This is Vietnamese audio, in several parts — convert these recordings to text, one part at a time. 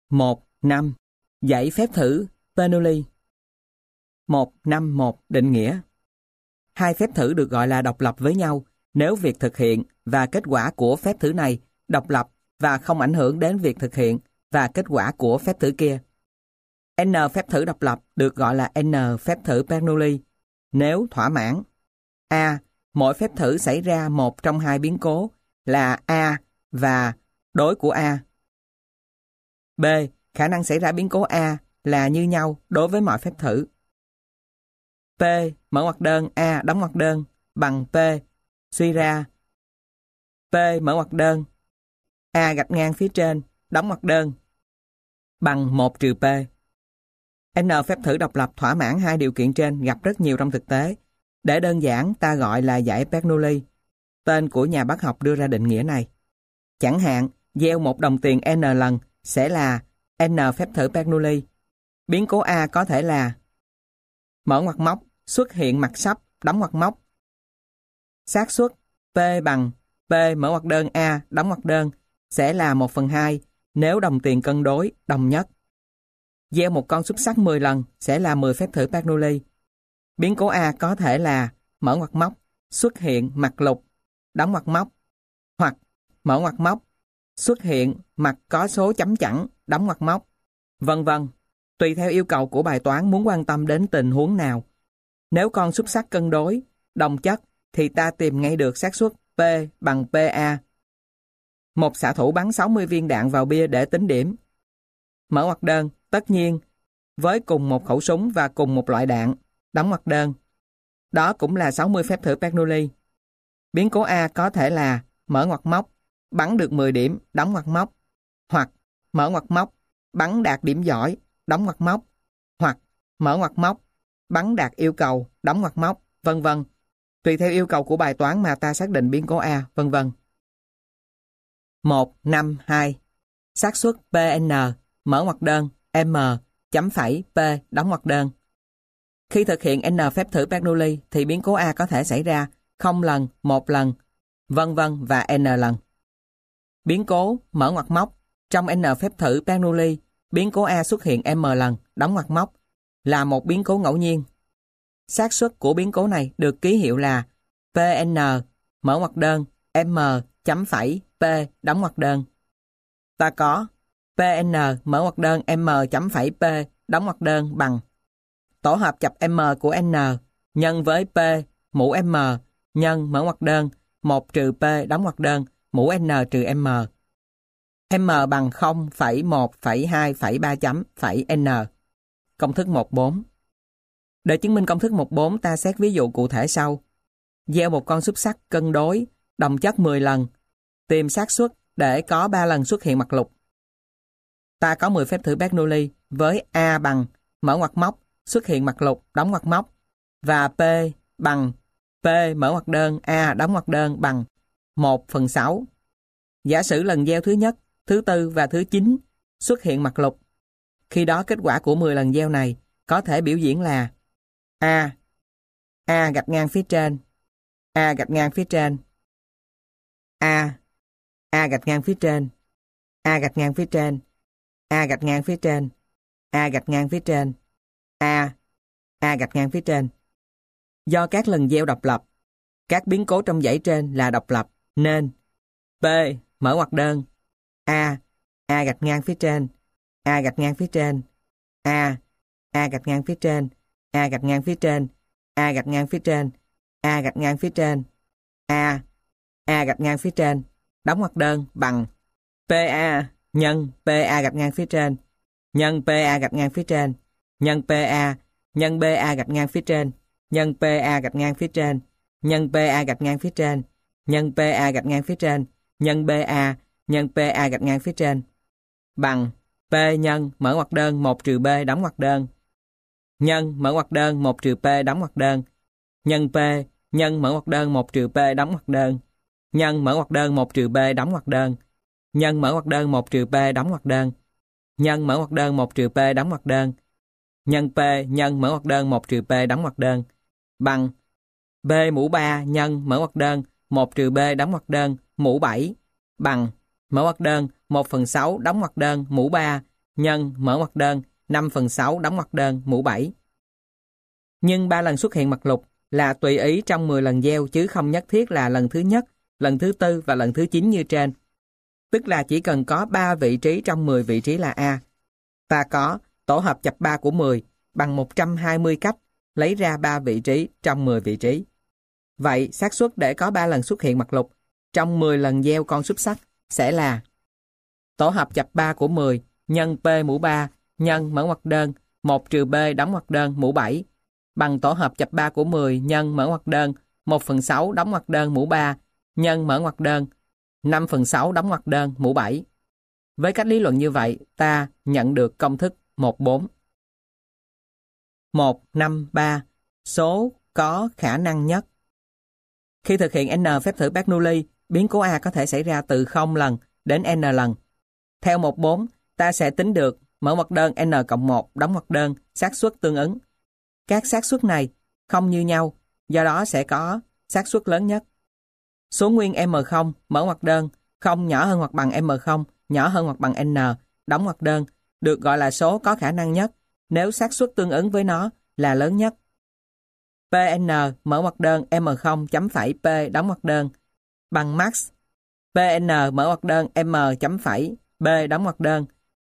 1.5. Dạy phép thử Bernoulli. 1.5.1 Định nghĩa. Hai phép thử được gọi là độc lập với nhau nếu việc thực hiện và kết quả của phép thử này độc lập và không ảnh hưởng đến việc thực hiện và kết quả của phép thử kia. N phép thử độc lập được gọi là N phép thử Bernoulli nếu thỏa mãn: A. Mỗi phép thử xảy ra một trong hai biến cố là A và đối của A. B. Khả năng xảy ra biến cố A là như nhau đối với mọi phép thử. P. Mở ngoặc đơn A đóng ngoặc đơn bằng P. Suy ra P mở ngoặc đơn A gạch ngang phía trên đóng ngoặc đơn bằng 1 trừ P. N phép thử độc lập thỏa mãn hai điều kiện trên gặp rất nhiều trong thực tế. Để đơn giản, ta gọi là giải Bernoulli, tên của nhà bác học đưa ra định nghĩa này. Chẳng hạn, gieo một đồng tiền n lần sẽ là n phép thử Bernoulli. Biến cố A có thể là: mở ngoặc móc, xuất hiện mặt sắp, đóng ngoặc móc. Xác suất P bằng P mở ngoặc đơn A đóng ngoặc đơn sẽ là 1/2 nếu đồng tiền cân đối, đồng nhất. Gieo một con xúc xắc 10 lần sẽ là 10 phép thử Bernoulli. Biến cố A có thể là mở ngoặc móc, xuất hiện mặt lục, đóng ngoặc móc, hoặc mở ngoặc móc, xuất hiện mặt có số chấm chẵn, đóng ngoặc móc, vân vân, tùy theo yêu cầu của bài toán muốn quan tâm đến tình huống nào. Nếu con xúc xắc cân đối, đồng chất thì ta tìm ngay được xác suất P bằng PA. Một xạ thủ bắn 60 viên đạn vào bia để tính điểm. Mở ngoặc đơn, tất nhiên, với cùng một khẩu súng và cùng một loại đạn, đóng ngoặc đơn. Đó cũng là 60 phép thử Bernoulli. Biến cố A có thể là mở ngoặc móc, bắn được 10 điểm, đóng ngoặc móc, hoặc mở ngoặc móc, bắn đạt điểm giỏi, đóng ngoặc móc, hoặc mở ngoặc móc, bắn đạt yêu cầu, đóng ngoặc móc, vân vân. Tùy theo yêu cầu của bài toán mà ta xác định biến cố A, vân vân. 1.5.2 xác suất PN mở ngoặc đơn M chấm phẩy P đóng ngoặc đơn. Khi thực hiện N phép thử Bernoulli thì biến cố A có thể xảy ra 0 lần, 1 lần, vân vân và N lần. Biến cố mở ngoặc móc trong N phép thử Bernoulli, biến cố A xuất hiện M lần, đóng ngoặc móc, là một biến cố ngẫu nhiên. Xác suất của biến cố này được ký hiệu là PN mở ngoặc đơn M chấm phẩy P đóng ngoặc đơn. Ta có PN mở ngoặc đơn M chấm phẩy P đóng ngoặc đơn bằng tổ hợp chập M của N nhân với P mũ M nhân mở ngoặc đơn 1 trừ P đóng ngoặc đơn mũ N trừ M. M bằng 0,1,2,3 chấm phẩy N. Công thức 14. Để chứng minh công thức 14, ta xét ví dụ cụ thể sau. Gieo một con xúc xắc cân đối, đồng chất 10 lần. Tìm xác suất để có 3 lần xuất hiện mặt lục. Ta có 10 phép thử Bernoulli với A bằng mở ngoặc móc, xuất hiện mặt lục, đóng ngoặc móc, và P bằng P mở ngoặc đơn A đóng ngoặc đơn bằng 1/6. Giả sử lần gieo thứ nhất, thứ tư và thứ 9 xuất hiện mặt lục. Khi đó kết quả của 10 lần gieo này có thể biểu diễn là A gạch ngang phía trên, A gạch ngang phía trên, A gạch ngang phía trên, A gạch ngang phía trên, A gạch ngang phía trên, A gạch ngang phía trên, A gạch ngang phía trên. Do các lần gieo độc lập, các biến cố trong dãy trên là độc lập, nên P mở ngoặc đơn A gạch ngang phía trên, A gạch ngang phía trên, A gạch ngang phía trên, A gạch ngang phía trên, A gạch ngang phía trên, A gạch ngang phía trên, A gạch ngang phía trên, đóng ngoặc đơn bằng PA nhân PA gạch ngang phía trên, nhân PA gạch ngang phía trên, nhân PA, nhân BA gạch ngang phía trên, nhân PA gạch ngang phía trên, nhân PA gạch ngang phía trên, nhân PA gạch ngang phía trên, nhân BA, nhân PA gạch ngang phía trên, bằng P nhân mở ngoặc đơn 1 trừ B đóng ngoặc đơn, nhân mở ngoặc đơn 1 trừ P đóng ngoặc đơn, nhân P nhân mở ngoặc đơn 1 trừ P đóng ngoặc đơn, nhân mở ngoặc đơn 1 trừ B đóng ngoặc đơn, nhân mở ngoặc đơn 1 trừ P đóng ngoặc đơn, nhân mở ngoặc đơn 1 trừ P đóng ngoặc đơn, nhân P nhân mở ngoặc đơn 1 trừ P đóng ngoặc đơn, bằng B mũ 3 nhân mở ngoặc đơn 1 trừ B đóng ngoặc đơn mũ 7 bằng mở ngoặc đơn 1/6 đóng ngoặc đơn mũ 3 nhân mở ngoặc đơn 5/6 đóng ngoặc đơn mũ 7. Nhưng 3 lần xuất hiện mặt lục là tùy ý trong 10 lần gieo chứ không nhất thiết là lần thứ nhất, lần thứ tư và lần thứ 9 như trên. Tức là chỉ cần có 3 vị trí trong 10 vị trí là A. Ta có tổ hợp chập 3 của 10 bằng 120 cách lấy ra 3 vị trí trong 10 vị trí. Vậy xác suất để có 3 lần xuất hiện mặt lục trong 10 lần gieo con xúc xắc sẽ là tổ hợp chập 3 của 10 nhân P mũ 3 nhân mở ngoặc đơn 1 trừ B đóng ngoặc đơn mũ 7 bằng tổ hợp chập 3 của 10 nhân mở ngoặc đơn 1/6 đóng ngoặc đơn mũ 3 nhân mở ngoặc đơn 5/6 đóng ngoặc đơn mũ 7. Với cách lý luận như vậy, ta nhận được công thức 14. 153. Số có khả năng nhất. Khi thực hiện n phép thử Bernoulli, biến cố A có thể xảy ra từ 0 lần đến n lần. Theo 14, ta sẽ tính được mở ngoặc đơn n+1 đóng ngoặc đơn xác suất tương ứng. Các xác suất này không như nhau, do đó sẽ có xác suất lớn nhất. Số nguyên M0 mở ngoặc đơn không nhỏ hơn hoặc bằng M0 nhỏ hơn hoặc bằng N đóng ngoặc đơn được gọi là số có khả năng nhất nếu xác suất tương ứng với nó là lớn nhất. Pn mở ngoặc đơn M0 chấm phẩy P đóng ngoặc đơn bằng max Pn mở ngoặc đơn M chấm phẩy B đóng ngoặc đơn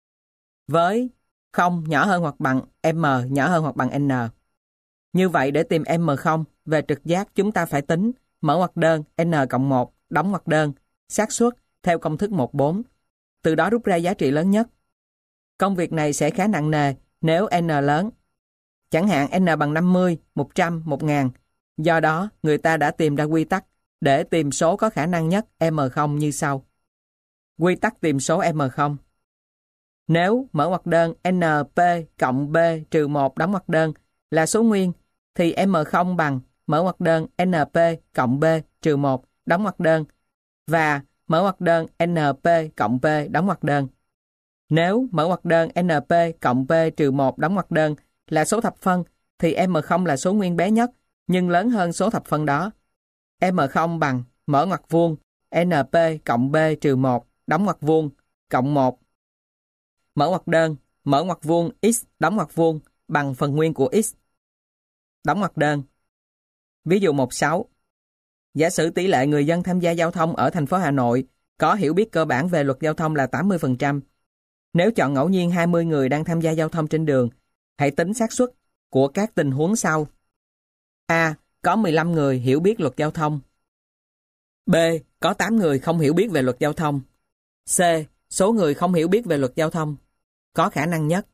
với 0 nhỏ hơn hoặc bằng M nhỏ hơn hoặc bằng N. Như vậy để tìm M0 về trực giác chúng ta phải tính mở ngoặc đơn N+1 đóng ngoặc đơn xác suất theo công thức 14. Từ đó rút ra giá trị lớn nhất. Công việc này sẽ khá nặng nề nếu N lớn. Chẳng hạn N bằng 50, 100, 1000. Do đó, người ta đã tìm ra quy tắc để tìm số có khả năng nhất M0 như sau. Quy tắc tìm số M0. Nếu mở ngoặc đơn NP cộng B trừ 1 đóng ngoặc đơn là số nguyên, thì M0 bằng mở ngoặc đơn NP cộng B trừ 1 đóng ngoặc đơn và mở ngoặc đơn NP cộng B đóng ngoặc đơn. Nếu mở ngoặc đơn NP cộng B trừ 1 đóng ngoặc đơn là số thập phân, thì M0 là số nguyên bé nhất, nhưng lớn hơn số thập phân đó. M0 bằng mở ngoặc vuông NP cộng B trừ 1 đóng ngoặc vuông cộng 1. Mở ngoặc đơn, mở ngoặc vuông X đóng ngoặc vuông bằng phần nguyên của X. Đóng ngoặc đơn. Ví dụ 16. Giả sử tỷ lệ người dân tham gia giao thông ở thành phố Hà Nội có hiểu biết cơ bản về luật giao thông là 80%. Nếu chọn ngẫu nhiên 20 người đang tham gia giao thông trên đường, hãy tính xác suất của các tình huống sau. A. Có 15 người hiểu biết luật giao thông. B. Có 8 người không hiểu biết về luật giao thông. C. Số người không hiểu biết về luật giao thông có khả năng nhất.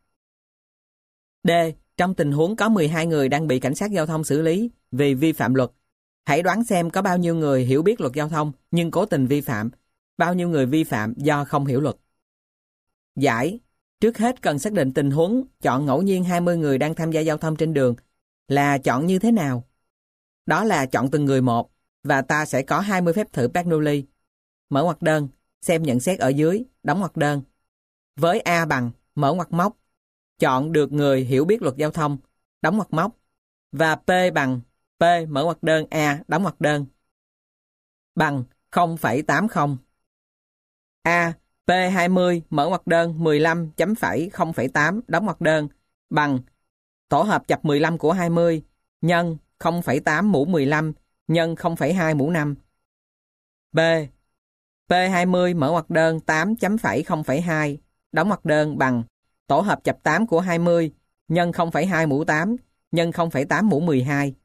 D. Trong tình huống có 12 người đang bị cảnh sát giao thông xử lý vì vi phạm luật. Hãy đoán xem có bao nhiêu người hiểu biết luật giao thông nhưng cố tình vi phạm, bao nhiêu người vi phạm do không hiểu luật. Giải. Trước hết cần xác định tình huống chọn ngẫu nhiên 20 người đang tham gia giao thông trên đường là chọn như thế nào. Đó là chọn từng người một, và ta sẽ có 20 phép thử Bernoulli. Mở ngoặc đơn, xem nhận xét ở dưới, đóng ngoặc đơn. Với A bằng mở ngoặc móc, chọn được người hiểu biết luật giao thông, đóng ngoặc móc. Và P bằng P mở ngoặc đơn A đóng ngoặc đơn bằng 0,80. A. P20 mở ngoặc đơn 15 chấm phẩy 0,8 đóng ngoặc đơn bằng tổ hợp chập 15 của 20 nhân 0,8 mũ 15 nhân 0,2 mũ 5. B. P20 mở ngoặc đơn 8 chấm phẩy 0,2 đóng ngoặc đơn bằng tổ hợp chập 8 của 20 nhân 0,2 mũ 8 nhân 0,8 mũ 12.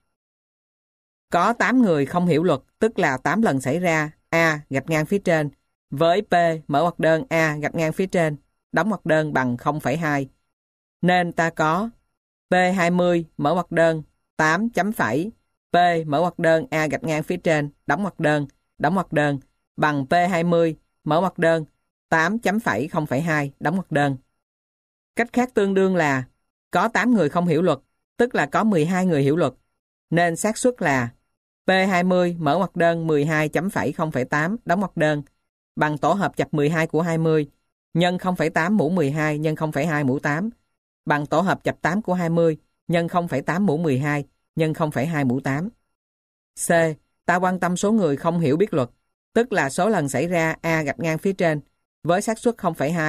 Có 8 người không hiểu luật, tức là 8 lần xảy ra A gạch ngang phía trên với P mở ngoặc đơn A gạch ngang phía trên đóng ngoặc đơn bằng 0,2. Nên ta có P20 mở ngoặc đơn 8 chấm phẩy P mở ngoặc đơn A gạch ngang phía trên đóng ngoặc đơn bằng P20 mở ngoặc đơn 8 chấm phẩy 0,2 đóng ngoặc đơn. Cách khác tương đương là có 8 người không hiểu luật, tức là có 12 người hiểu luật, nên xác suất là P20 mở ngoặc đơn 12 chấm phẩy 0,8 đóng ngoặc đơn bằng tổ hợp chập 12 của 20 nhân 0,8 mũ 12 nhân 0,2 mũ 8 bằng tổ hợp chập 8 của 20 nhân 0,8 mũ 12 nhân 0,2 mũ 8. C. Ta quan tâm số người không hiểu biết luật, tức là số lần xảy ra A gạch ngang phía trên với xác suất 0,2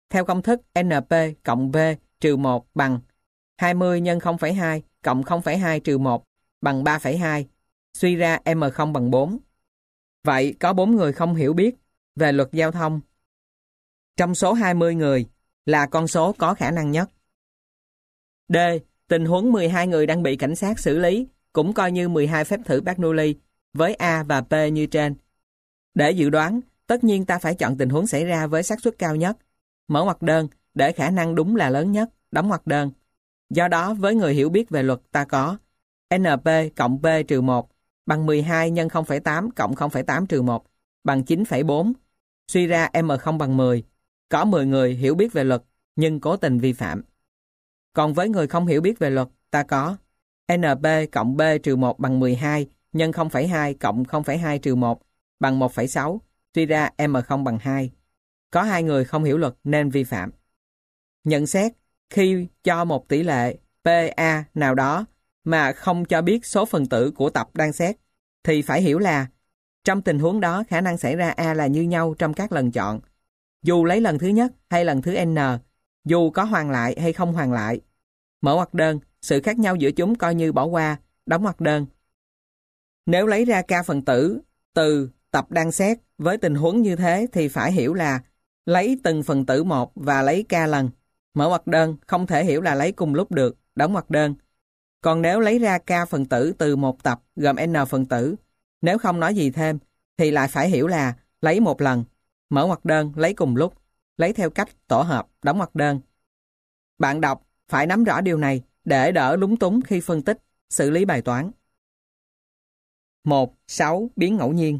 theo công thức NP cộng V trừ 1 bằng 20 nhân 0,2 cộng 0,2 trừ 1 bằng 3,2, suy ra M0 bằng 4. Vậy có 4 người không hiểu biết về luật giao thông. Trong số 20 người là con số có khả năng nhất. D. Tình huống 12 người đang bị cảnh sát xử lý cũng coi như 12 phép thử Bernoulli với A và P như trên. Để dự đoán, tất nhiên ta phải chọn tình huống xảy ra với xác suất cao nhất. Mở ngoặc đơn để khả năng đúng là lớn nhất, đóng ngoặc đơn. Do đó, với người hiểu biết về luật ta có NP cộng P trừ 1 bằng 12 nhân 0,8 cộng 0,8 trừ 1 bằng 9,4. Suy ra M0 bằng 10. Có 10 người hiểu biết về luật nhưng cố tình vi phạm. Còn với người không hiểu biết về luật, ta có NP cộng B trừ 1 bằng 12 nhân 0,2 cộng 0,2 trừ 1 bằng 1,6. Suy ra M0 bằng 2. Có 2 người không hiểu luật nên vi phạm. Nhận xét, khi cho một tỷ lệ PA nào đó mà không cho biết số phần tử của tập đang xét, thì phải hiểu là trong tình huống đó khả năng xảy ra A là như nhau trong các lần chọn. Dù lấy lần thứ nhất hay lần thứ N, dù có hoàn lại hay không hoàn lại. Mở ngoặc đơn, sự khác nhau giữa chúng coi như bỏ qua, đóng ngoặc đơn. Nếu lấy ra K phần tử từ tập đang xét với tình huống như thế thì phải hiểu là lấy từng phần tử một và lấy K lần. Mở ngoặc đơn, không thể hiểu là lấy cùng lúc được, đóng ngoặc đơn. Còn nếu lấy ra K phần tử từ một tập gồm N phần tử, nếu không nói gì thêm, thì lại phải hiểu là lấy một lần. Mở ngoặc đơn, lấy cùng lúc, lấy theo cách tổ hợp, đóng ngoặc đơn. Bạn đọc phải nắm rõ điều này để đỡ lúng túng khi phân tích, xử lý bài toán. 1.6 biến ngẫu nhiên.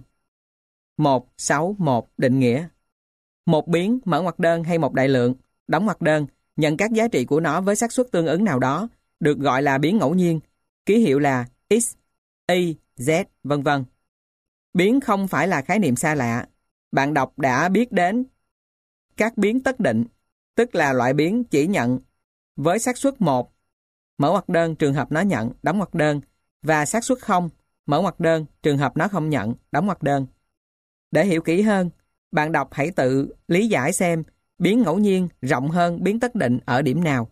1.6.1 định nghĩa. Một biến, mở ngoặc đơn hay một đại lượng, đóng ngoặc đơn, nhận các giá trị của nó với xác suất tương ứng nào đó, được gọi là biến ngẫu nhiên, ký hiệu là X, Y, Z, vân vân. Biến không phải là khái niệm xa lạ. Bạn đọc đã biết đến các biến tất định, tức là loại biến chỉ nhận với xác suất 1, mở ngoặc đơn trường hợp nó nhận, đóng ngoặc đơn, và xác suất 0, mở ngoặc đơn trường hợp nó không nhận, đóng ngoặc đơn. Để hiểu kỹ hơn, bạn đọc hãy tự lý giải xem biến ngẫu nhiên rộng hơn biến tất định ở điểm nào.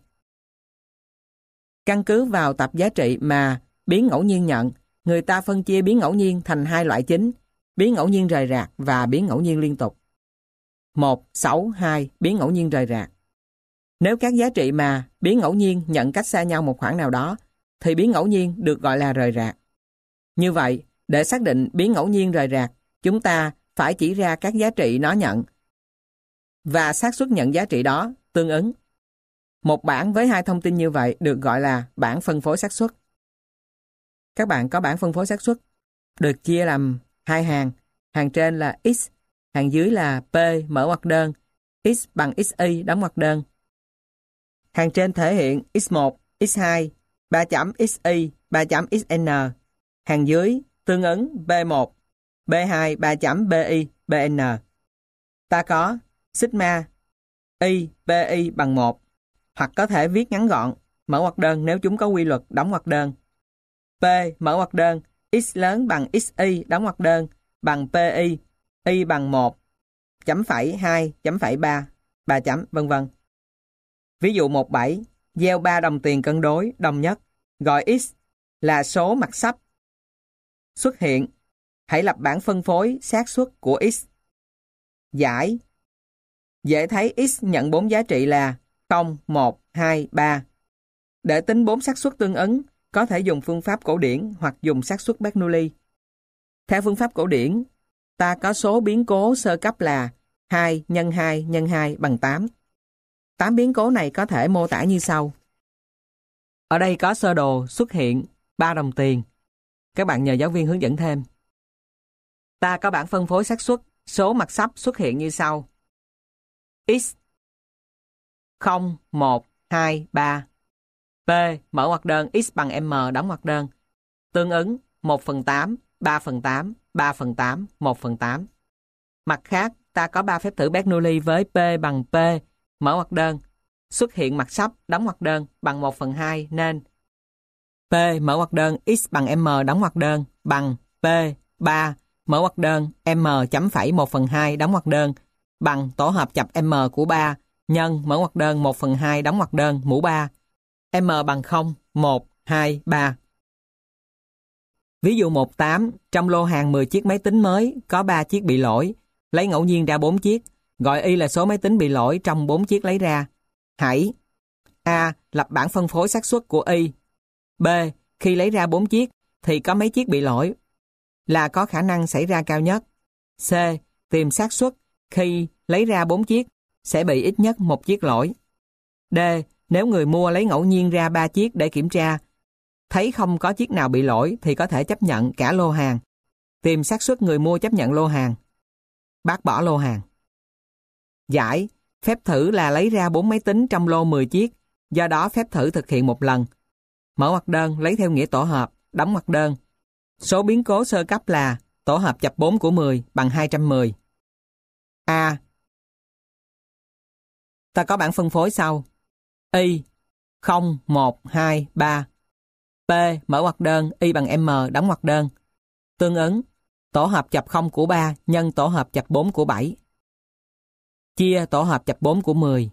Căn cứ vào tập giá trị mà biến ngẫu nhiên nhận, người ta phân chia biến ngẫu nhiên thành hai loại chính, biến ngẫu nhiên rời rạc và biến ngẫu nhiên liên tục. 1.6.2 biến ngẫu nhiên rời rạc. Nếu các giá trị mà biến ngẫu nhiên nhận cách xa nhau một khoảng nào đó, thì biến ngẫu nhiên được gọi là rời rạc. Như vậy, để xác định biến ngẫu nhiên rời rạc, chúng ta phải chỉ ra các giá trị nó nhận và xác suất nhận giá trị đó tương ứng. Một bảng với hai thông tin như vậy được gọi là bảng phân phối xác suất. Các bạn có bảng phân phối xác suất được chia làm hai hàng. Hàng trên là X, hàng dưới là P mở ngoặc đơn, X bằng XY đóng ngoặc đơn. Hàng trên thể hiện X1, X2, 3 chấm XY, 3 chấm XN. Hàng dưới tương ứng B1, B2, 3 chấm BY, BN. Ta có sigma Y, PY bằng 1, hoặc có thể viết ngắn gọn, mở ngoặc đơn nếu chúng có quy luật, đóng ngoặc đơn. P mở ngoặc đơn, X lớn bằng XY đóng ngoặc đơn bằng PY, Y bằng 1, chấm phẩy 2, chấm phẩy 3, 3 chấm, vân vân. Ví dụ 17, gieo 3 đồng tiền cân đối, đồng nhất, gọi X là số mặt sắp xuất hiện. Hãy lập bảng phân phối xác suất của X. Giải. Dễ thấy X nhận 4 giá trị là 0, 1, 2, 3. Để tính 4 xác suất tương ứng, có thể dùng phương pháp cổ điển hoặc dùng xác suất Bernoulli. Theo phương pháp cổ điển, ta có số biến cố sơ cấp là 2 nhân 2 nhân 2 bằng 8. 8 biến cố này có thể mô tả như sau. Ở đây có sơ đồ xuất hiện 3 đồng tiền. Các bạn nhờ giáo viên hướng dẫn thêm. Ta có bảng phân phối xác suất, số mặt sắp xuất hiện như sau. X 0, 1, 2, 3. P mở ngoặc đơn X bằng M đóng ngoặc đơn. Tương ứng 1/8, 3/8, 3/8, 1/8. Mặt khác, ta có 3 phép thử Bernoulli với P bằng P mở ngoặc đơn. Xuất hiện mặt sắp đóng ngoặc đơn bằng 1/2 nên P mở ngoặc đơn X bằng M đóng ngoặc đơn bằng P 3 mở ngoặc đơn M chấm phẩy 1/2 đóng ngoặc đơn bằng tổ hợp chập M của 3 nhân mở ngoặc đơn 1/2 đóng ngoặc đơn mũ 3. M bằng 0, 1, 2, 3. Ví dụ 1.8, trong lô hàng 10 chiếc máy tính mới có 3 chiếc bị lỗi, lấy ngẫu nhiên ra 4 chiếc, gọi Y là số máy tính bị lỗi trong 4 chiếc lấy ra. Hãy A. Lập bảng phân phối xác suất của Y. B. Khi lấy ra 4 chiếc thì có mấy chiếc bị lỗi là có khả năng xảy ra cao nhất. C. Tìm xác suất khi lấy ra 4 chiếc sẽ bị ít nhất 1 chiếc lỗi. D. Nếu người mua lấy ngẫu nhiên ra 3 chiếc để kiểm tra, thấy không có chiếc nào bị lỗi thì có thể chấp nhận cả lô hàng. Tìm xác suất người mua chấp nhận lô hàng. Bác bỏ lô hàng. Giải. Phép thử là lấy ra 4 máy tính trong lô 10 chiếc, do đó phép thử thực hiện một lần. Mở ngoặc đơn lấy theo nghĩa tổ hợp, đóng ngoặc đơn. Số biến cố sơ cấp là tổ hợp chập 4 của 10 bằng 210. A. Ta có bảng phân phối sau. Y 0, 1, 2, 3. P. Mở ngoặc đơn Y bằng M đóng ngoặc đơn. Tương ứng tổ hợp chập 0 của 3 nhân tổ hợp chập 4 của 7 chia tổ hợp chập 4 của 10.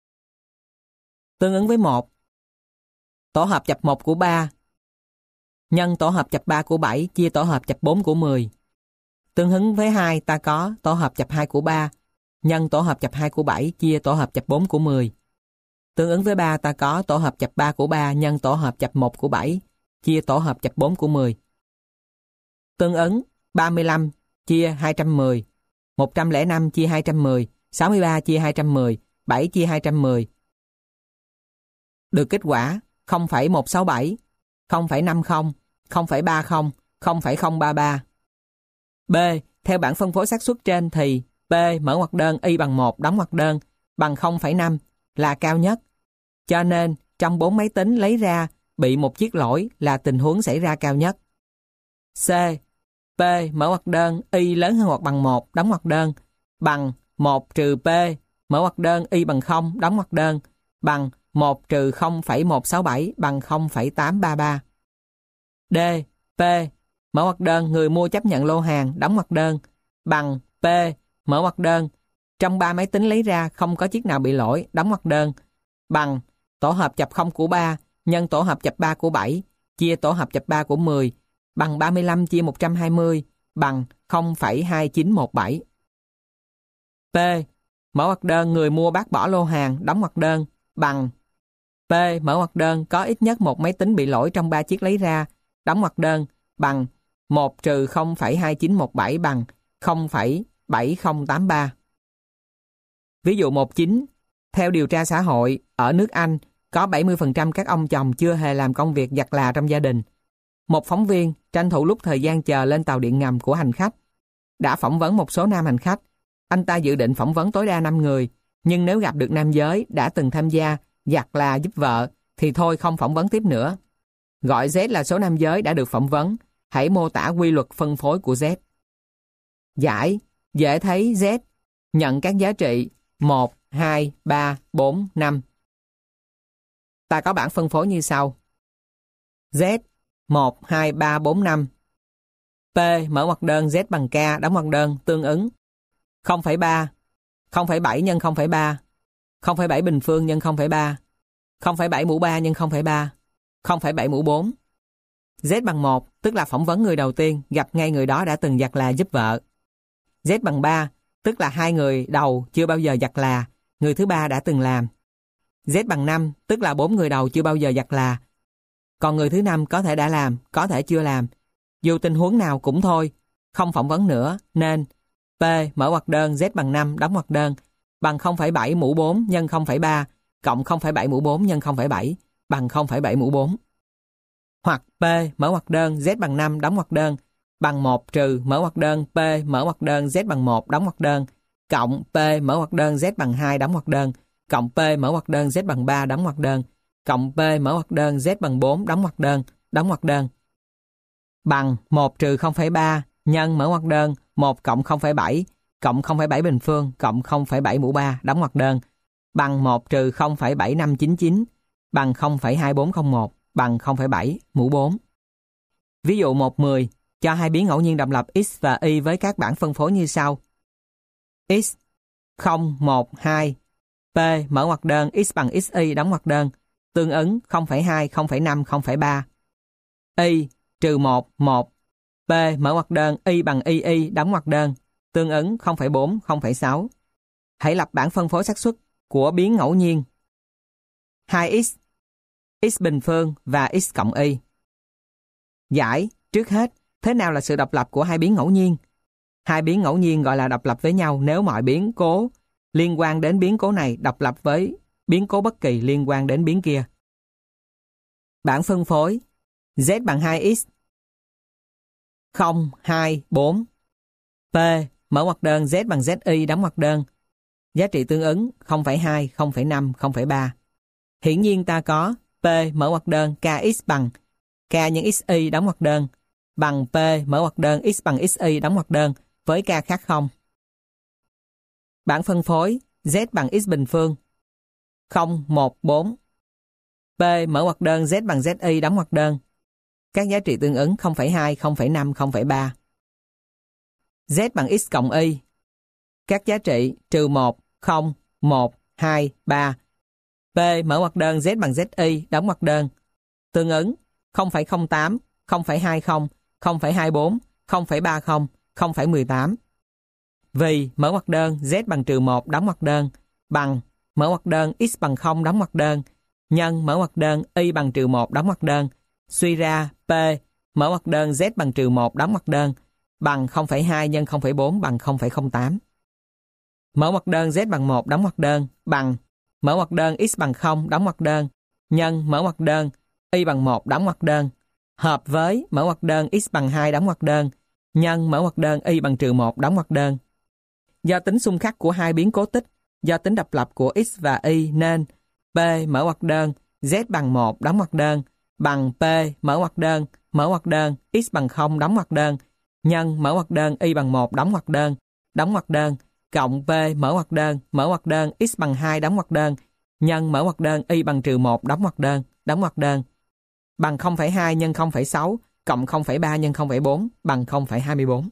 Tương ứng với 1. Tổ hợp chập 1 của 3 nhân tổ hợp chập 3 của 7 chia tổ hợp chập 4 của 10. Tương ứng với 2, ta có tổ hợp chập 2 của 3 nhân tổ hợp chập 2 của 7 chia tổ hợp chập 4 của 10. Tương ứng với 3, ta có tổ hợp chập 3 của 3 nhân tổ hợp chập 1 của 7 chia tổ hợp chập 4 của 10. Tương ứng 35 chia 210, 105 chia 210, 63 chia 210, 7 chia 210. Được kết quả 0,167, 0,50, 0,30, 0,033. B. Theo bảng phân phối xác suất trên thì P mở ngoặc đơn Y bằng 1 đóng ngoặc đơn bằng 0,5 là cao nhất. Cho nên trong 4 máy tính lấy ra bị một chiếc lỗi là tình huống xảy ra cao nhất. C. P mở ngoặc đơn Y lớn hơn hoặc bằng 1 đóng ngoặc đơn bằng 1 trừ P mở ngoặc đơn Y bằng 0 đóng ngoặc đơn bằng 1 trừ 0,167 bằng 0,833. D. P mở ngoặc đơn người mua chấp nhận lô hàng đóng ngoặc đơn bằng P mở ngoặc đơn trong 3 máy tính lấy ra không có chiếc nào bị lỗi đóng ngoặc đơn bằng tổ hợp chập 0 của 3 nhân tổ hợp chập 3 của 7 chia tổ hợp chập 3 của 10 bằng 35 chia 120 bằng 0,2917. P. Mở ngoặc đơn người mua bác bỏ lô hàng đóng ngoặc đơn bằng P. Mở ngoặc đơn có ít nhất một máy tính bị lỗi trong 3 chiếc lấy ra đóng ngoặc đơn bằng 1 trừ 0,2917 bằng 0,7083. Ví dụ 1.9. Theo điều tra xã hội, ở nước Anh có 70% các ông chồng chưa hề làm công việc giặt là trong gia đình. Một phóng viên tranh thủ lúc thời gian chờ lên tàu điện ngầm của hành khách đã phỏng vấn một số nam hành khách. Anh ta dự định phỏng vấn tối đa 5 người, nhưng nếu gặp được nam giới đã từng tham gia giặt là giúp vợ thì thôi không phỏng vấn tiếp nữa. Gọi Z là số nam giới đã được phỏng vấn. Hãy mô tả quy luật phân phối của Z. Giải. Dễ thấy Z nhận các giá trị 1, 2, 3, 4, 5. Ta có bảng phân phối như sau. Z 1, 2, 3, 4, 5. P mở ngoặc đơn Z bằng K đóng ngoặc đơn tương ứng 0,3, 0,7 nhân 0,3, 0,7 bình phương nhân 0,3, 0,7 mũ 3 nhân 0,3, 0,7 mũ 4. Z bằng 1, tức là phỏng vấn người đầu tiên, gặp ngay người đó đã từng giặt là giúp vợ. Z bằng 3, tức là 2 người đầu chưa bao giờ giặt là, người thứ 3 đã từng làm. Z bằng 5, tức là 4 người đầu chưa bao giờ giặt là, còn người thứ 5 có thể đã làm, có thể chưa làm. Dù tình huống nào cũng thôi, không phỏng vấn nữa, nên P mở ngoặc đơn Z bằng 5 đóng ngoặc đơn bằng 0,7 mũ 4 nhân 0,3 cộng 0,7 mũ 4 nhân 0,7 bằng 0,7 mũ 4. Hoặc P mở ngoặc đơn Z bằng 5 đóng ngoặc đơn bằng 1 trừ mở ngoặc đơn P mở ngoặc đơn Z bằng 1 đóng ngoặc đơn cộng P mở ngoặc đơn Z bằng 2 đóng ngoặc đơn cộng P mở ngoặc đơn Z bằng 3 đóng ngoặc đơn cộng P mở ngoặc đơn Z bằng 4 đóng ngoặc đơn bằng 1 trừ 0,3 nhân mở ngoặc đơn 1 cộng 0,7 cộng 0,7 bình phương cộng 0,7 mũ 3 đóng ngoặc đơn bằng 1 trừ 0,7599 bằng 0,2401 bằng 0,7 mũ 4. Ví dụ 1.10 cho hai biến ngẫu nhiên độc lập X và Y với các bảng phân phối như sau. X 0, 1, 2. P mở ngoặc đơn x bằng xy đóng ngoặc đơn, tương ứng 0,2, 0,5, 0,3. Y trừ 1, 1. P mở ngoặc đơn y bằng y đóng ngoặc đơn, tương ứng 0,4, 0,6. Hãy lập bảng phân phối xác suất của biến ngẫu nhiên 2x, x bình phương và x cộng y. Giải, trước hết, thế nào là sự độc lập của hai biến ngẫu nhiên? Hai biến ngẫu nhiên gọi là độc lập với nhau nếu mọi biến cố liên quan đến biến cố này độc lập với biến cố bất kỳ liên quan đến biến kia. Bảng phân phối z bằng 2x 0, 2, 4. P mở ngoặc đơn z bằng zi đóng ngoặc đơn. Giá trị tương ứng 0,2, 0,5, 0,3. Hiển nhiên ta có P mở ngoặc đơn kx bằng k nhân xy đóng ngoặc đơn bằng P mở ngoặc đơn x bằng xy đóng ngoặc đơn với k khác 0. Bảng phân phối z bằng x bình phương 0, 1, 4. P mở ngoặc đơn z bằng zi đóng ngoặc đơn. Các giá trị tương ứng 0,2, 0,5, 0,3. Z bằng x cộng y. Các giá trị trừ 1, 0, 1, 2, 3. P mở ngoặc đơn z bằng zi đóng ngoặc đơn. Tương ứng 0,08, 0,20, 0,24, 0,30, 0,18. Vì mở ngoặc đơn z bằng trừ 1 đóng ngoặc đơn bằng mở ngoặc đơn x bằng 0 đóng ngoặc đơn nhân mở ngoặc đơn y bằng trừ 1 đóng ngoặc đơn. Suy ra P mở ngoặc đơn z bằng trừ 1 đóng ngoặc đơn bằng 0,2 nhân 0,4 bằng 0,08. Mở ngoặc đơn z bằng 1 đóng ngoặc đơn bằng mở ngoặc đơn x bằng 0 đóng ngoặc đơn nhân mở ngoặc đơn y bằng 1 đóng ngoặc đơn hợp với mở ngoặc đơn x bằng 2 đóng ngoặc đơn nhân mở ngoặc đơn y bằng trừ 1 đóng ngoặc đơn. Do tính xung khắc của hai biến cố tích, do tính độc lập của x và y nên P mở ngoặc đơn z bằng 1 đóng ngoặc đơn bằng P mở ngoặc đơn x bằng 0 đóng ngoặc đơn nhân mở ngoặc đơn y bằng 1 đóng ngoặc đơn cộng P mở ngoặc đơn x bằng 2 đóng ngoặc đơn nhân mở ngoặc đơn y bằng trừ 1 đóng ngoặc đơn bằng 0,2 nhân 0,6 cộng 0,3 nhân 0,4 bằng 0,24.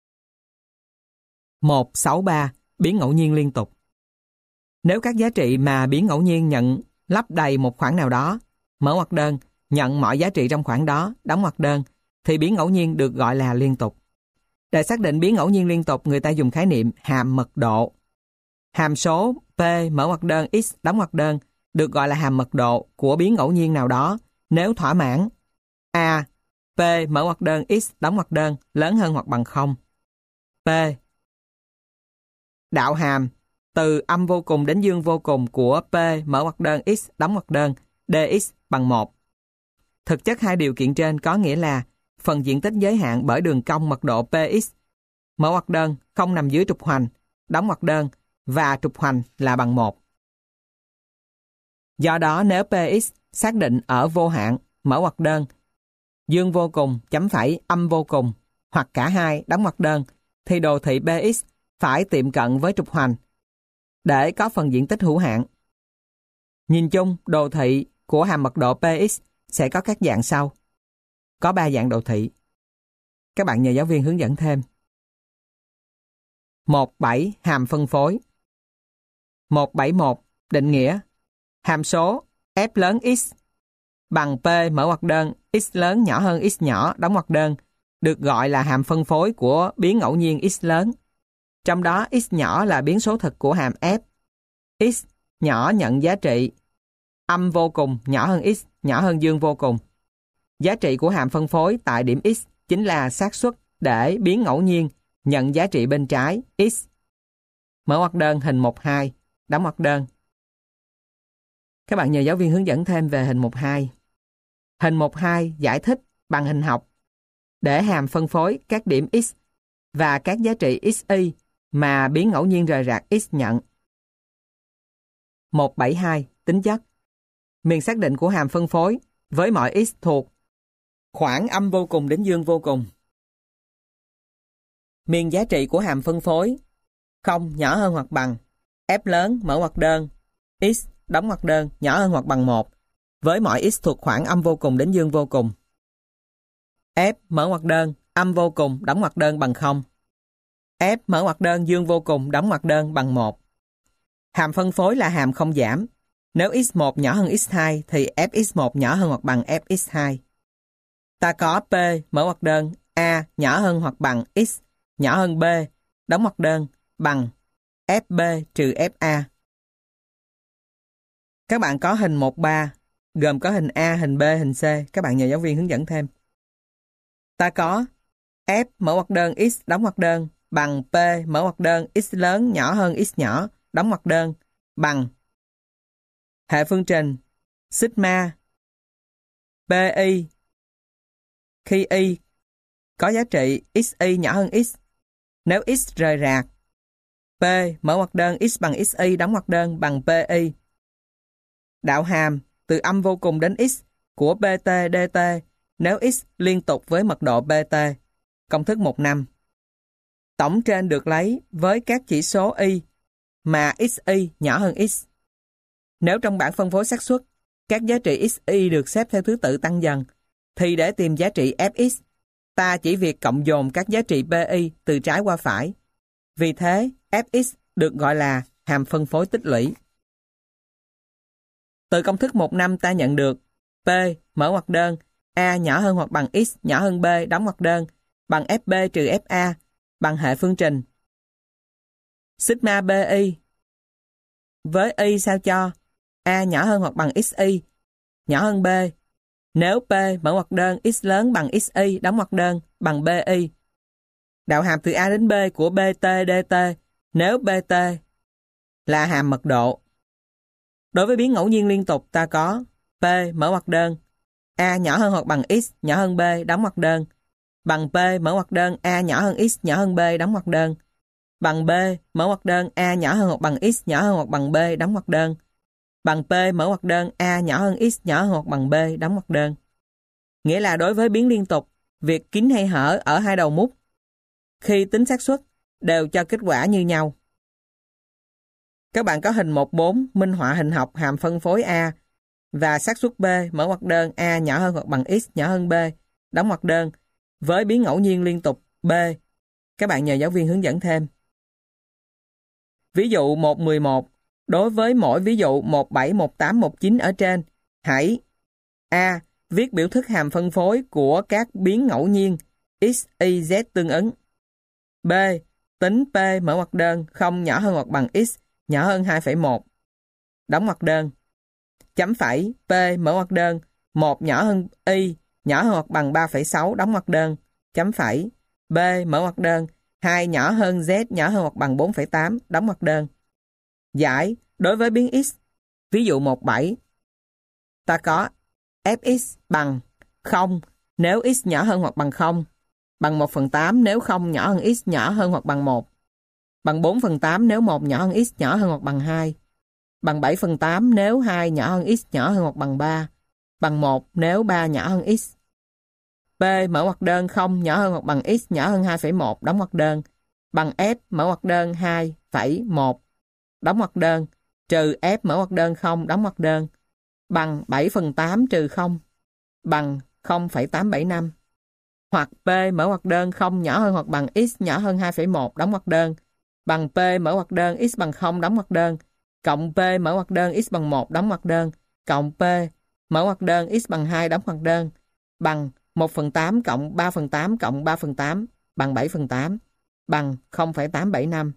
163. Biến ngẫu nhiên liên tục. Nếu các giá trị mà biến ngẫu nhiên nhận lắp đầy một khoảng nào đó, mở ngoặc đơn nhận mọi giá trị trong khoảng đó, đóng ngoặc đơn, thì biến ngẫu nhiên được gọi là liên tục. Để xác định biến ngẫu nhiên liên tục, người ta dùng khái niệm hàm mật độ. Hàm số P mở ngoặc đơn x đóng ngoặc đơn được gọi là hàm mật độ của biến ngẫu nhiên nào đó nếu thỏa mãn A. P mở ngoặc đơn x đóng ngoặc đơn lớn hơn hoặc bằng 0. P. Đạo hàm từ âm vô cùng đến dương vô cùng của P mở ngoặc đơn x đóng ngoặc đơn dx bằng 1. Thực chất hai điều kiện trên có nghĩa là phần diện tích giới hạn bởi đường cong mật độ Px mở ngoặc đơn không nằm dưới trục hoành đóng ngoặc đơn và trục hoành là bằng 1. Do đó nếu Px xác định ở vô hạn mở ngoặc đơn dương vô cùng chấm phẩy âm vô cùng hoặc cả hai đóng ngoặc đơn thì đồ thị Px phải tiệm cận với trục hoành để có phần diện tích hữu hạn. Nhìn chung, đồ thị của hàm mật độ Px sẽ có các dạng sau. Có 3 dạng đồ thị. Các bạn nhờ giáo viên hướng dẫn thêm. 17. Hàm phân phối. 171. Định nghĩa. Hàm số f lớn x bằng P mở ngoặc đơn x lớn nhỏ hơn x nhỏ đóng ngoặc đơn được gọi là hàm phân phối của biến ngẫu nhiên x lớn. Trong đó x nhỏ là biến số thực của hàm f. X nhỏ nhận giá trị âm vô cùng nhỏ hơn x nhỏ hơn dương vô cùng. Giá trị của hàm phân phối tại điểm x chính là xác suất để biến ngẫu nhiên nhận giá trị bên trái x. Mở ngoặc đơn hình 12, đóng ngoặc đơn. Các bạn nhờ giáo viên hướng dẫn thêm về hình 12. Hình 12 giải thích bằng hình học để hàm phân phối các điểm x và các giá trị xy mà biến ngẫu nhiên rời rạc x nhận. 172. Tính chất. Miền xác định của hàm phân phối với mọi x thuộc khoảng âm vô cùng đến dương vô cùng. Miền giá trị của hàm phân phối 0 nhỏ hơn hoặc bằng f lớn mở ngoặc đơn x đóng ngoặc đơn nhỏ hơn hoặc bằng 1 với mọi x thuộc khoảng âm vô cùng đến dương vô cùng. F mở ngoặc đơn âm vô cùng đóng ngoặc đơn bằng 0. F mở ngoặc đơn dương vô cùng đóng ngoặc đơn bằng 1. Hàm phân phối là hàm không giảm. Nếu x1 nhỏ hơn x2 thì fx1 nhỏ hơn hoặc bằng fx2. Ta có P mở ngoặc đơn A nhỏ hơn hoặc bằng x nhỏ hơn B đóng ngoặc đơn bằng fb trừ fa. Các bạn có hình 1-3 gồm có hình A, hình B, hình C. Các bạn nhờ giáo viên hướng dẫn thêm. Ta có f mở ngoặc đơn x đóng ngoặc đơn bằng P mở ngoặc đơn x lớn nhỏ hơn x nhỏ đóng ngoặc đơn bằng hệ phương trình sigma pi khi y có giá trị xy nhỏ hơn x. Nếu x rời rạc, P mở ngoặc đơn x bằng xy đóng ngoặc đơn bằng pi. Đạo hàm từ âm vô cùng đến x của pt dt nếu x liên tục với mật độ pt. Công thức 1/5. Tổng trên được lấy với các chỉ số y mà xy nhỏ hơn x. Nếu trong bảng phân phối xác suất, các giá trị xy được xếp theo thứ tự tăng dần, thì để tìm giá trị fx, ta chỉ việc cộng dồn các giá trị pi từ trái qua phải. Vì thế, fx được gọi là hàm phân phối tích lũy. Từ công thức 1/5 ta nhận được P mở ngoặc đơn A nhỏ hơn hoặc bằng x nhỏ hơn B đóng ngoặc đơn bằng fb trừ fa bằng hệ phương trình sigma pi với y sao cho A nhỏ hơn hoặc bằng xy nhỏ hơn B. Nếu P mở ngoặc đơn x lớn bằng xy đóng ngoặc đơn bằng bi. Đạo hàm từ A đến B của bt dt nếu bt là hàm mật độ. Đối với biến ngẫu nhiên liên tục ta có P mở ngoặc đơn A nhỏ hơn hoặc bằng x nhỏ hơn B đóng ngoặc đơn bằng P mở ngoặc đơn A nhỏ hơn x nhỏ hơn B đóng ngoặc đơn bằng B mở ngoặc đơn A nhỏ hơn hoặc bằng x nhỏ hơn hoặc bằng B đóng ngoặc đơn bằng P mở ngoặc đơn A nhỏ hơn x nhỏ hơn hoặc bằng B đóng ngoặc đơn. Nghĩa là đối với biến liên tục, việc kín hay hở ở hai đầu mút khi tính xác suất đều cho kết quả như nhau. Các bạn có hình 1-4 minh họa hình học hàm phân phối A và xác suất B mở ngoặc đơn A nhỏ hơn hoặc bằng x nhỏ hơn B đóng ngoặc đơn với biến ngẫu nhiên liên tục B. Các bạn nhờ giáo viên hướng dẫn thêm. Ví dụ 1-11. Đối với mỗi ví dụ 17, 18, 19 ở trên, hãy A. Viết biểu thức hàm phân phối của các biến ngẫu nhiên x, y, z tương ứng. B. Tính P mở ngoặc đơn không nhỏ hơn hoặc bằng x nhỏ hơn 2,1. Đóng ngoặc đơn. Chấm phẩy P mở ngoặc đơn 1 nhỏ hơn y nhỏ hơn hoặc bằng 3,6 đóng ngoặc đơn. Chấm phẩy B mở ngoặc đơn 2 nhỏ hơn z nhỏ hơn hoặc bằng 4,8 đóng ngoặc đơn. Giải đối với biến x. Ví dụ 17. Ta có fx bằng 0 nếu x nhỏ hơn hoặc bằng 0, bằng 1/8 nếu 0 nhỏ hơn x nhỏ hơn hoặc bằng 1, bằng 4/8 nếu 1 nhỏ hơn x nhỏ hơn hoặc bằng 2, bằng 7/8 nếu 2 nhỏ hơn x nhỏ hơn hoặc bằng 3, bằng 1 nếu 3 nhỏ hơn x. P mở ngoặc đơn 0 nhỏ hơn hoặc bằng x nhỏ hơn 2,1 đóng ngoặc đơn bằng f mở ngoặc đơn 2,1 đóng ngoặc đơn trừ f mở ngoặc đơn 0 đóng ngoặc đơn bằng 7/8 trừ 0 bằng 0,875. Hoặc P mở ngoặc đơn 0 nhỏ hơn hoặc bằng x nhỏ hơn 2,1 đóng ngoặc đơn bằng P mở ngoặc đơn x bằng 0 đóng ngoặc đơn cộng P mở ngoặc đơn x bằng 1 đóng ngoặc đơn cộng P mở ngoặc đơn x bằng 2 đóng ngoặc đơn bằng 1/8 cộng 3/8 cộng 3/8 bằng 7/8 bằng 0,875.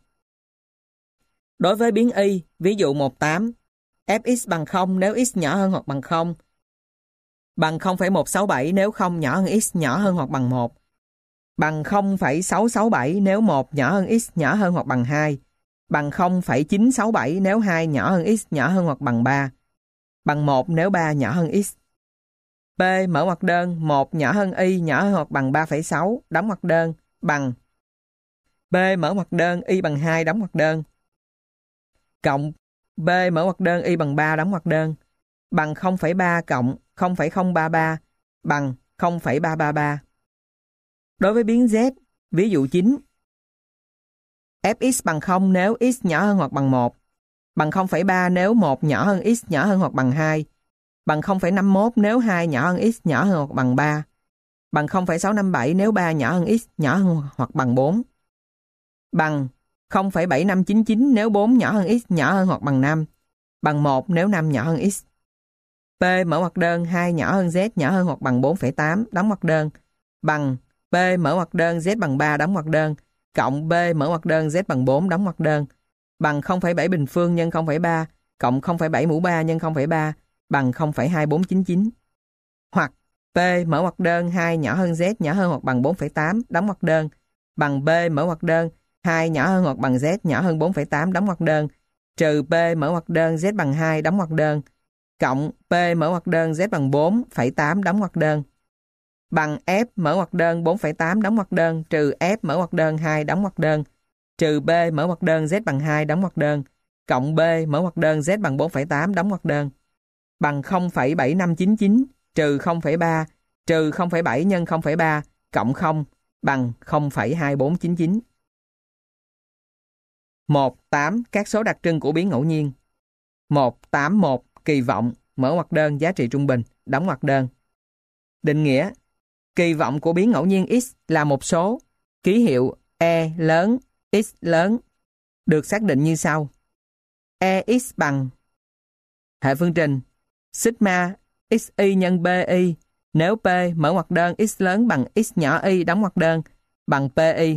Đối với biến y, ví dụ 18, fx bằng 0 nếu x nhỏ hơn hoặc bằng 0, bằng 0,167 nếu 0 nhỏ hơn x nhỏ hơn hoặc bằng 1, bằng 0,667 nếu 1 nhỏ hơn x nhỏ hơn hoặc bằng 2, bằng 0,967 nếu 2 nhỏ hơn x nhỏ hơn hoặc bằng 3, bằng 1 nếu 3 nhỏ hơn x. P mở ngoặc đơn 1 nhỏ hơn y nhỏ hơn hoặc bằng 3,6 đóng ngoặc đơn bằng P mở ngoặc đơn y bằng 2 đóng ngoặc đơn cộng B mở ngoặc đơn y bằng 3 đóng ngoặc đơn bằng 0,3 cộng 0,033 bằng 0,333. Đối với biến z, ví dụ 9, fx bằng 0 nếu x nhỏ hơn hoặc bằng 1, bằng 0,3 nếu 1 nhỏ hơn x nhỏ hơn hoặc bằng 2, bằng 0,51 nếu 2 nhỏ hơn x nhỏ hơn hoặc bằng 3, bằng 0,657 nếu 3 nhỏ hơn x nhỏ hơn hoặc bằng 4, bằng 0,7599 nếu 4 nhỏ hơn x nhỏ hơn hoặc bằng 5, bằng 1 nếu 5 nhỏ hơn x. P mở ngoặc đơn 2 nhỏ hơn z nhỏ hơn hoặc bằng 4,8 đóng ngoặc đơn, bằng P mở ngoặc đơn z bằng 3 đóng ngoặc đơn, cộng B mở ngoặc đơn z bằng 4 đóng ngoặc đơn, bằng 0,7 bình phương nhân 0,3 cộng 0,7 mũ 3 nhân 0,3 bằng 0,2499. Hoặc P mở ngoặc đơn 2 nhỏ hơn z nhỏ hơn hoặc bằng 4,8 đóng ngoặc đơn, bằng B mở ngoặc đơn 2 nhỏ hơn hoặc bằng z nhỏ hơn 4,8 đóng ngoặc đơn, trừ P mở ngoặc đơn z bằng 2 đóng ngoặc đơn, cộng P mở ngoặc đơn z bằng 4,8 đóng ngoặc đơn, bằng F mở ngoặc đơn 4,8 đóng ngoặc đơn trừ F mở ngoặc đơn 2 đóng ngoặc đơn, trừ B mở ngoặc đơn z bằng 2 đóng ngoặc đơn, cộng B mở ngoặc đơn z bằng 4,8 đóng ngoặc đơn, bằng 0,7599 trừ 0,3 trừ 0,7 nhân 0,3 cộng 0 bằng 0,2499. 1.8 Các số đặc trưng của biến ngẫu nhiên. 1.8.1 Kỳ vọng, mở ngoặc đơn giá trị trung bình, đóng ngoặc đơn. Định nghĩa: kỳ vọng của biến ngẫu nhiên x là một số, ký hiệu e lớn, x lớn, được xác định như sau. Ex bằng hệ phương trình sigma xy nhân bi nếu P mở ngoặc đơn x lớn bằng x nhỏ y đóng ngoặc đơn bằng pi.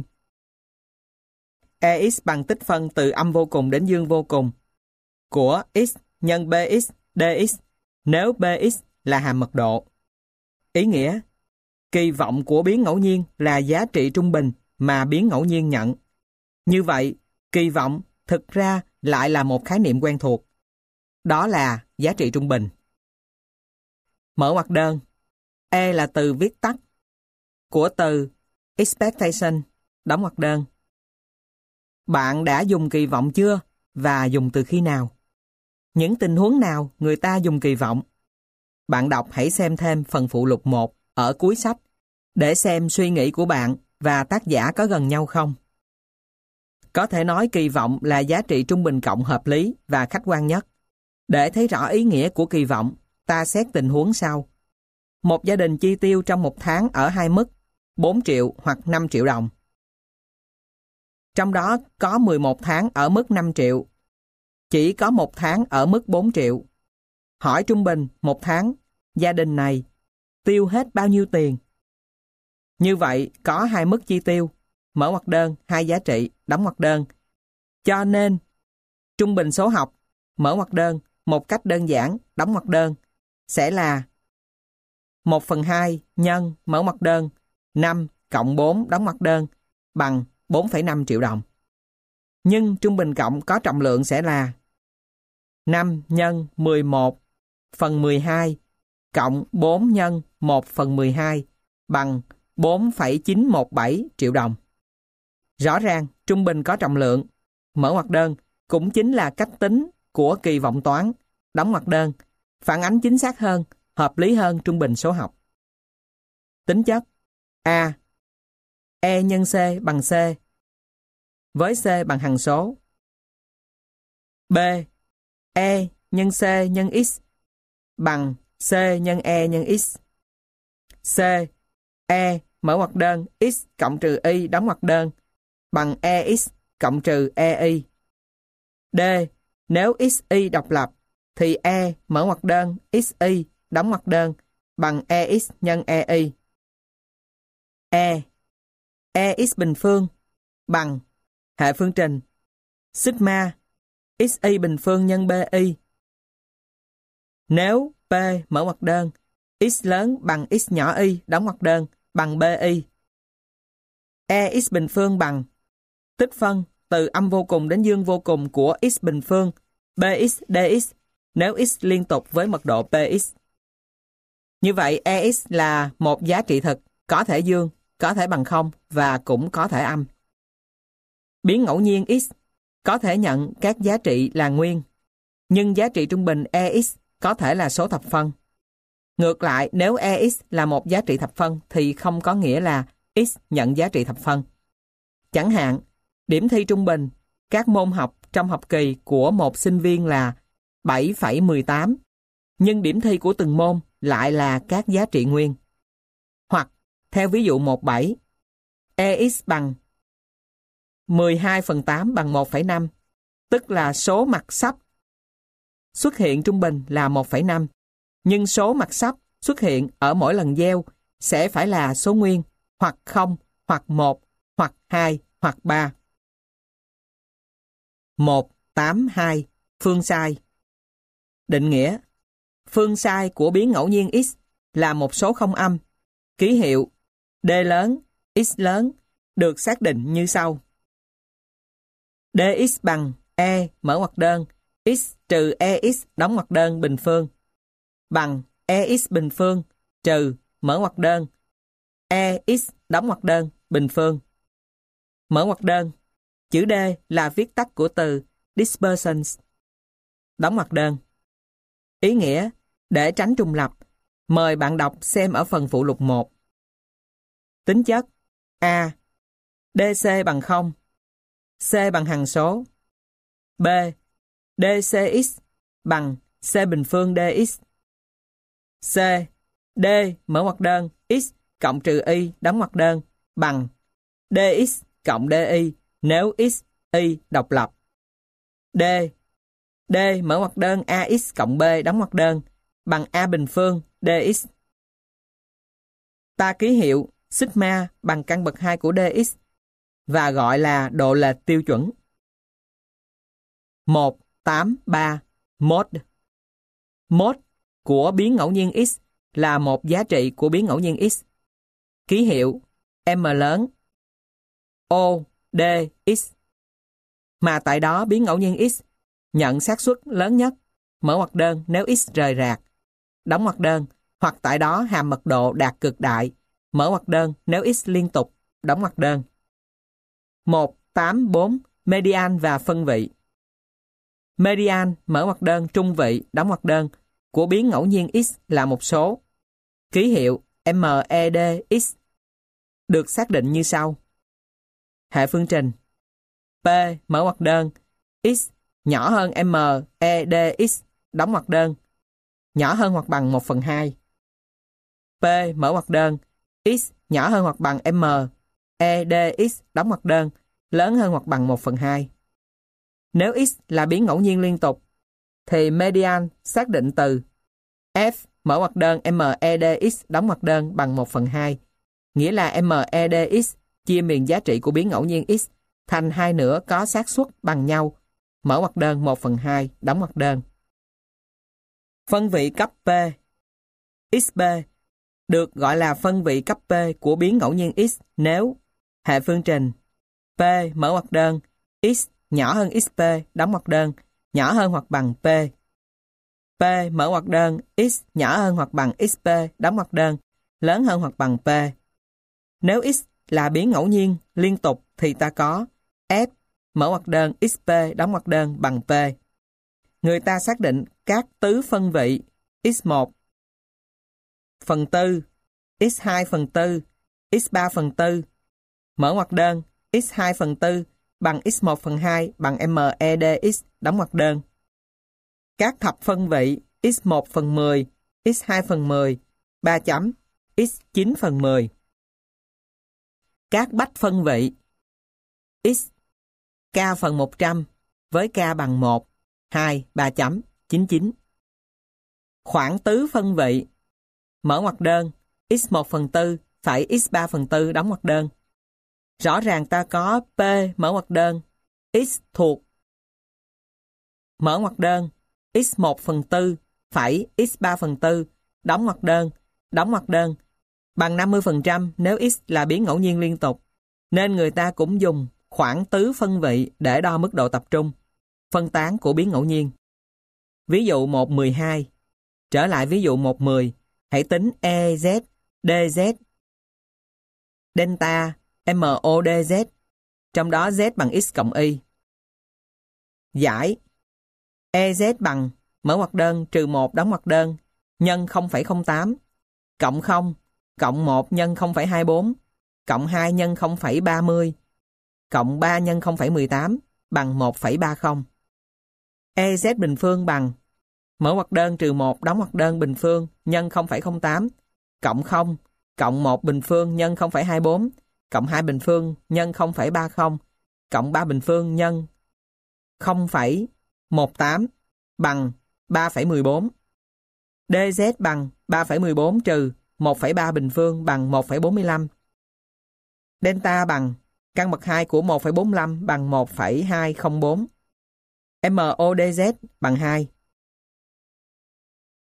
Ex bằng tích phân từ âm vô cùng đến dương vô cùng của x nhân bx dx nếu bx là hàm mật độ. Ý nghĩa: kỳ vọng của biến ngẫu nhiên là giá trị trung bình mà biến ngẫu nhiên nhận. Như vậy, kỳ vọng thực ra lại là một khái niệm quen thuộc. Đó là giá trị trung bình. Mở ngoặc đơn. E là từ viết tắt của từ expectation, đóng ngoặc đơn. Bạn đã dùng kỳ vọng chưa và dùng từ khi nào? Những tình huống nào người ta dùng kỳ vọng? Bạn đọc hãy xem thêm phần phụ lục 1 ở cuối sách để xem suy nghĩ của bạn và tác giả có gần nhau không. Có thể nói kỳ vọng là giá trị trung bình cộng hợp lý và khách quan nhất. Để thấy rõ ý nghĩa của kỳ vọng, ta xét tình huống sau. Một gia đình chi tiêu trong một tháng ở hai mức 4 triệu hoặc 5 triệu đồng. Trong đó có 11 tháng ở mức 5 triệu. Chỉ có một tháng ở mức 4 triệu. Hỏi trung bình một tháng, gia đình này tiêu hết bao nhiêu tiền? Như vậy có hai mức chi tiêu, mở ngoặc đơn, hai giá trị, đóng ngoặc đơn. Cho nên, trung bình số học, mở ngoặc đơn, một cách đơn giản, đóng ngoặc đơn, sẽ là 1/2 nhân, mở ngoặc đơn, 5 cộng 4, đóng ngoặc đơn, bằng 4,5 triệu đồng. Nhưng trung bình cộng có trọng lượng sẽ là 5 nhân 11/12 cộng 4 nhân 1/12 bằng 4,917 triệu đồng. Rõ ràng, trung bình có trọng lượng, mở ngoặc đơn, cũng chính là cách tính của kỳ vọng toán, đóng ngoặc đơn, phản ánh chính xác hơn, hợp lý hơn trung bình số học. Tính chất: A. E nhân C bằng C với C bằng hằng số. B. E nhân C nhân X bằng C nhân E nhân X. C. E mở ngoặc đơn X cộng trừ Y đóng ngoặc đơn bằng EX cộng trừ EY. D. Nếu XY độc lập thì E mở ngoặc đơn XY đóng ngoặc đơn bằng EX nhân EY. E. EX bình phương bằng hệ phương trình sigma XY bình phương nhân BY. Nếu P mở ngoặc đơn X lớn bằng X nhỏ Y đóng ngoặc đơn bằng BY. EX bình phương bằng tích phân từ âm vô cùng đến dương vô cùng của X bình phương Bx dx nếu X liên tục với mật độ Px. Như vậy EX là một giá trị thực, có thể dương, có thể bằng không và cũng có thể âm. Biến ngẫu nhiên X có thể nhận các giá trị là nguyên, nhưng giá trị trung bình EX có thể là số thập phân. Ngược lại, nếu EX là một giá trị thập phân thì không có nghĩa là X nhận giá trị thập phân. Chẳng hạn, điểm thi trung bình các môn học trong học kỳ của một sinh viên là 7,18, nhưng điểm thi của từng môn lại là các giá trị nguyên. Hoặc, theo ví dụ 1.7, EX bằng 12/8 bằng 1,5, tức là số mặt sắp xuất hiện trung bình là 1,5, nhưng số mặt sắp xuất hiện ở mỗi lần gieo sẽ phải là số nguyên, hoặc 0, hoặc 1, hoặc 2, hoặc 3. 182. Phương sai. Định nghĩa: phương sai của biến ngẫu nhiên x là một số không âm. Ký hiệu D lớn, x lớn được xác định như sau. dx bằng e mở ngoặc đơn x trừ ex đóng ngoặc đơn bình phương bằng ex bình phương trừ mở ngoặc đơn ex đóng ngoặc đơn bình phương. Mở ngoặc đơn, chữ D là viết tắt của từ dispersions. Đóng ngoặc đơn. Ý nghĩa: để tránh trùng lặp, mời bạn đọc xem ở phần phụ lục 1. Tính chất: A. DC bằng 0, C bằng hằng số. B. DCX bằng C bình phương DX. C. D mở ngoặc đơn x cộng trừ y đóng ngoặc đơn bằng DX cộng DY nếu x, y độc lập. D. D mở ngoặc đơn AX cộng B đóng ngoặc đơn bằng A bình phương DX. Ta ký hiệu sigma bằng căn bậc 2 của DX và gọi là độ lệch tiêu chuẩn. 183. Mode. Mode của biến ngẫu nhiên x là một giá trị của biến ngẫu nhiên x. Ký hiệu M lớn O D x. Mà tại đó biến ngẫu nhiên x nhận xác suất lớn nhất, mở ngoặc đơn nếu x rời rạc, đóng ngoặc đơn, hoặc tại đó hàm mật độ đạt cực đại, mở ngoặc đơn nếu x liên tục, đóng ngoặc đơn. 184. Median và phân vị. Median, mở ngoặc đơn trung vị, đóng ngoặc đơn của biến ngẫu nhiên x là một số. Ký hiệu MEDX được xác định như sau. Hệ phương trình P mở ngoặc đơn x nhỏ hơn MEDX đóng ngoặc đơn nhỏ hơn hoặc bằng 1/2. P mở ngoặc đơn x nhỏ hơn hoặc bằng MEDX đóng ngoặc đơn lớn hơn hoặc bằng 1/2. Nếu x là biến ngẫu nhiên liên tục thì median xác định từ F mở ngoặc đơn MEDX đóng ngoặc đơn bằng 1/2, nghĩa là MEDX chia miền giá trị của biến ngẫu nhiên x thành hai nửa có xác suất bằng nhau, mở ngoặc đơn 1/2, đóng ngoặc đơn. Phân vị cấp P. XP được gọi là phân vị cấp P của biến ngẫu nhiên x nếu hệ phương trình P mở ngoặc đơn x nhỏ hơn XP đóng ngoặc đơn nhỏ hơn hoặc bằng P. P mở ngoặc đơn x nhỏ hơn hoặc bằng XP đóng ngoặc đơn lớn hơn hoặc bằng P. Nếu x là biến ngẫu nhiên liên tục thì ta có F mở ngoặc đơn XP đóng ngoặc đơn bằng P. Người ta xác định các tứ phân vị x1 phần tư, x2 phần tư, x3 phần tư, mở ngoặc đơn x2 phần tư bằng x1/2 bằng MEDX đóng ngoặc đơn. Các thập phân vị x1/10, x2/10, 3 chấm, x9/10. Các bách phân vị x k phần 100 với k bằng 1, 2, 3 chấm, 99. Khoảng tứ phân vị mở ngoặc đơn x1/4 phải x3/4 đóng ngoặc đơn. Rõ ràng ta có P mở ngoặc đơn x thuộc mở ngoặc đơn x1/4 phải x3/4 đóng ngoặc đơn bằng 50% nếu x là biến ngẫu nhiên liên tục, nên người ta cũng dùng khoảng tứ phân vị để đo mức độ tập trung, phân tán của biến ngẫu nhiên. Ví dụ 112. Trở lại ví dụ 110, hãy tính EZ, DZ, delta, MODZ, trong đó Z bằng X cộng Y. Giải EZ bằng mở ngoặc đơn trừ 1 đóng ngoặc đơn nhân 0,08 cộng 0 cộng 1 nhân 0,24 cộng 2 nhân 0,30 cộng 3 nhân 0,18 bằng 1,30. EZ bình phương bằng mở ngoặc đơn trừ 1 đóng ngoặc đơn bình phương nhân 0,08 cộng 0 cộng 1 bình phương nhân 0,24 cộng 2 bình phương nhân 0,30 cộng 3 bình phương nhân 0,18 bằng 3,14. DZ bằng 3,14 trừ 1,3 bình phương bằng 1,45. Delta bằng căn bậc 2 của 1,45 bằng 1,204. MODZ bằng 2.